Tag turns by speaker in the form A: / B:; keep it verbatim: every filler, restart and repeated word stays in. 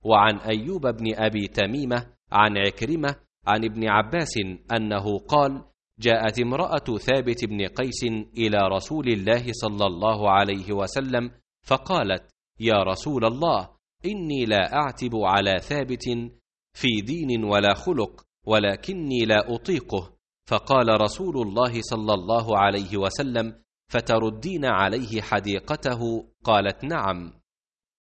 A: وعن أيوب بن أبي تميمة عن عكرمة عن ابن عباس أنه قال: جاءت امرأة ثابت بن قيس إلى رسول الله صلى الله عليه وسلم فقالت: يا رسول الله، إني لا أعتب على ثابت في دين ولا خلق، ولكني لا أطيقه. فقال رسول الله صلى الله عليه وسلم: فتردين عليه حديقته؟ قالت: نعم.